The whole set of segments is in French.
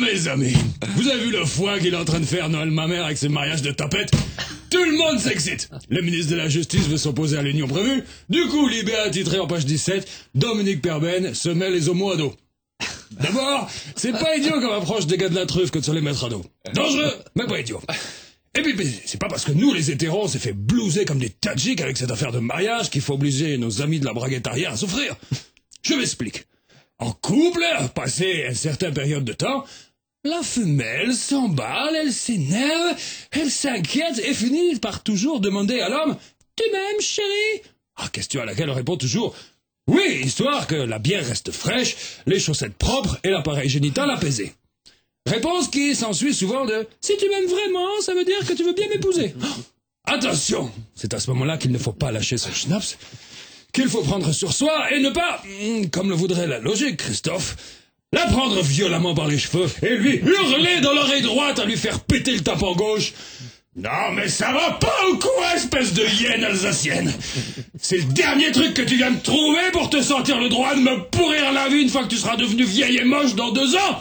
mes amis, vous avez vu le foin qu'il est en train de faire Noël ma mère avec ses mariages de tapette? Tout le monde s'excite. Le ministre de la Justice veut s'opposer à l'union prévue. Du coup, Libé a titré en page 17, Dominique Perben se met les homos à dos. D'abord, c'est pas idiot comme approche des gars de la truffe que de se les mettre à dos. Dangereux, mais pas idiot. Et puis, c'est pas parce que nous, les hétéros, on s'est fait blouser comme des tadjiks avec cette affaire de mariage qu'il faut obliger nos amis de la braguette arrière à souffrir. Je m'explique. En couple, passé une certaine période de temps, la femelle s'emballe, elle s'énerve, elle s'inquiète et finit par toujours demander à l'homme « Tu m'aimes, chérie ?» Question à laquelle on répond toujours « Oui, histoire que la bière reste fraîche, les chaussettes propres et l'appareil génital apaisé. » Réponse qui s'ensuit souvent de « Si tu m'aimes vraiment, ça veut dire que tu veux bien m'épouser. » Attention, c'est à ce moment-là qu'il ne faut pas lâcher son schnaps, qu'il faut prendre sur soi et ne pas, comme le voudrait la logique, Christophe, la prendre violemment par les cheveux et lui hurler dans l'oreille droite à lui faire péter le tympan gauche. Non mais ça va pas ou quoi, espèce de hyène alsacienne? C'est le dernier truc que tu viens de trouver pour te sentir le droit de me pourrir la vie une fois que tu seras devenu vieille et moche dans 2 ans?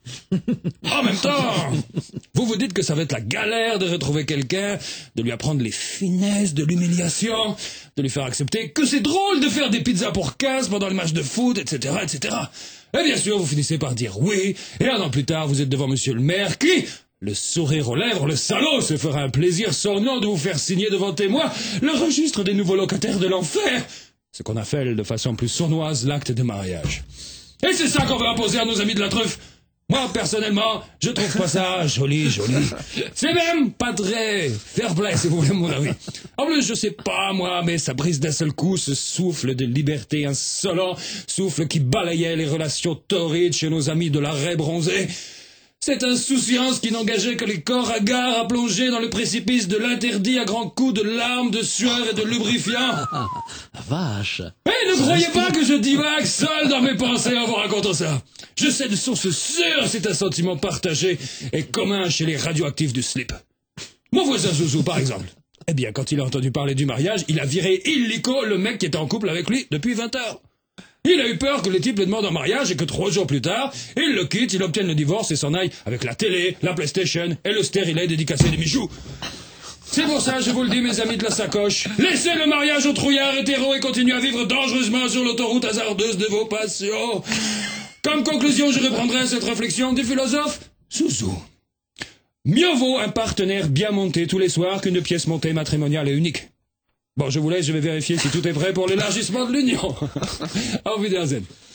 En même temps, vous vous dites que ça va être la galère de retrouver quelqu'un, de lui apprendre les finesses de l'humiliation, de lui faire accepter que c'est drôle de faire des pizzas pour 15 pendant les matchs de foot, etc., etc. Et bien sûr, vous finissez par dire oui, et 1 an plus tard, vous êtes devant monsieur le maire qui, le sourire aux lèvres, le salaud, se fera un plaisir sans nom de vous faire signer devant témoin le registre des nouveaux locataires de l'enfer, ce qu'on appelle de façon plus sournoise l'acte de mariage. Et c'est ça qu'on va imposer à nos amis de la truffe. Moi, personnellement, je trouve pas ça joli. C'est même pas très fair play, si vous voulez mon avis. En plus, je sais pas, moi, mais ça brise d'un seul coup ce souffle de liberté insolent, souffle qui balayait les relations torrides chez nos amis de la raie bronzée. Cette insouciance qui n'engageait que les corps hagards à plonger dans le précipice de l'interdit à grands coups de larmes, de sueur et de lubrifiant. Vache. Mais ne croyez pas que je divague seul dans mes pensées en vous racontant ça. Je sais de source sûre, c'est un sentiment partagé et commun chez les radioactifs du slip. Mon voisin Zouzou, par exemple. Eh bien, quand il a entendu parler du mariage, il a viré illico le mec qui était en couple avec lui depuis 20 heures. Il a eu peur que le type le demande en mariage et que 3 jours plus tard, il le quitte, il obtienne le divorce et s'en aille avec la télé, la PlayStation et le stérilet dédicacé des Michou. C'est pour ça, je vous le dis, mes amis de la sacoche, laissez le mariage aux trouillards hétéros et continuez à vivre dangereusement sur l'autoroute hasardeuse de vos passions. Comme conclusion, je reprendrai cette réflexion du philosophe Zouzou. Mieux vaut un partenaire bien monté tous les soirs qu'une pièce montée matrimoniale et unique. Bon, je vous laisse, je vais vérifier si tout est prêt pour l'élargissement de l'union. Auf Wiedersehen.